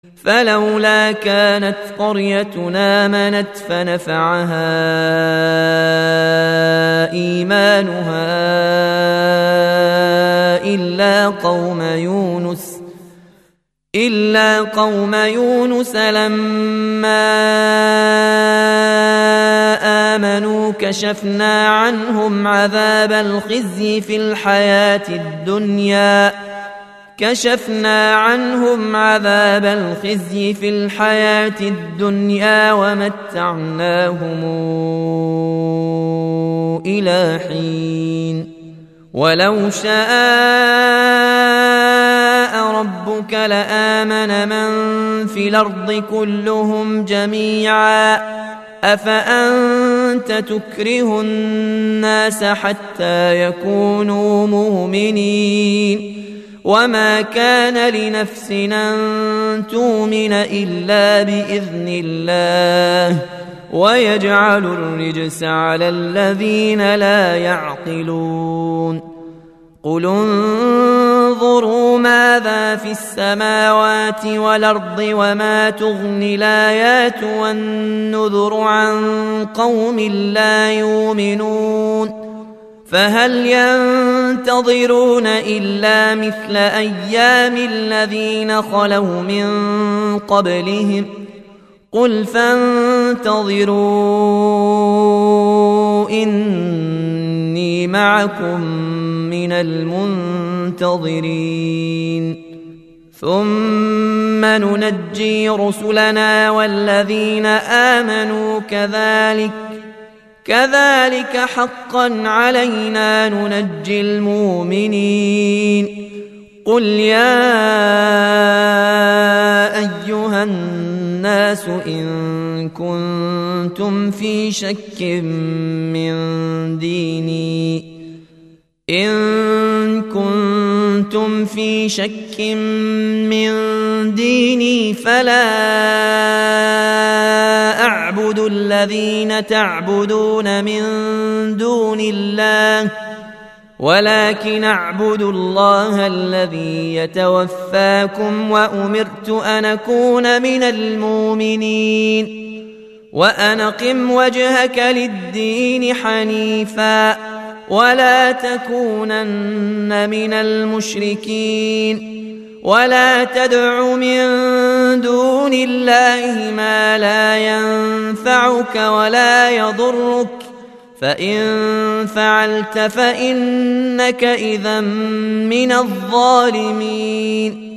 فلولا كانت قريتنا آمنت فنفعها إيمانها إلا قوم يونس لما آمنوا كشفنا عنهم عذاب الخزي في الحياة الدنيا ومتعناهم إلى حين ولو شاء ربك لآمن من في الأرض كلهم جميعا أفأنت تكره الناس حتى يكونوا مؤمنين وما كان لنفس أن تؤمن إلا بإذن الله ويجعل الرجس على الذين لا يعقلون قل انظروا ماذا في السماوات والأرض وما تغني الآيات والنذر عن قوم لا يؤمنون فهل ينتظرون إلا مثل أيام الذين خلوا من قبلهم قل فانتظروا إني معكم من المنتظرين ثم ننجي رسلنا والذين آمنوا كذلك حقا علينا ننجي المؤمنين قل يا أيها الناس إن كنتم في شك من ديني فلا أعبد الذين تعبدون من دون الله ولكن أعبد الله الذي يتوفاكم وأمرت أن أكون من المؤمنين وأن أقم وجهك للدين حنيفا ولا تكونن من المشركين ولا تدع من دون الله ما لا ينفعك ولا يضرك فإن فعلت فإنك إذا من الظالمين